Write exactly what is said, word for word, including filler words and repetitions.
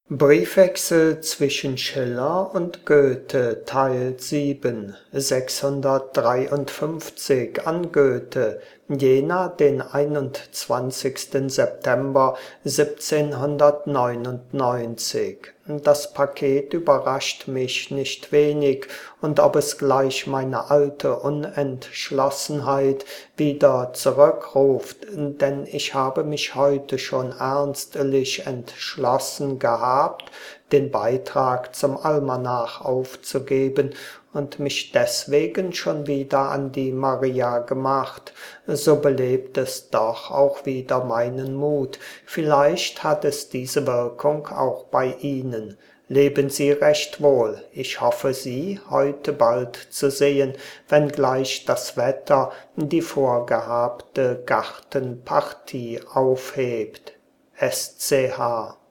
Briefwechsel zwischen Schiller und Goethe, Teil sieben, sechshundertdreiundfünfzig an Goethe, Jena, den einundzwanzigsten September siebzehnhundertneunundneunzig. Das Paket überrascht mich nicht wenig, und ob es gleich meine alte Unentschlossenheit wieder zurückruft, denn ich habe mich heute schon ernstlich entschlossen gehabt, den Beitrag zum Almanach aufzugeben und mich deswegen schon wieder an die Maria gemacht, so belebt es doch auch wieder meinen Mut. Vielleicht hat es diese Wirkung auch bei Ihnen. Leben Sie recht wohl. Ich hoffe, Sie heute bald zu sehen, wenngleich das Wetter die vorgehabte Gartenpartie aufhebt. S C H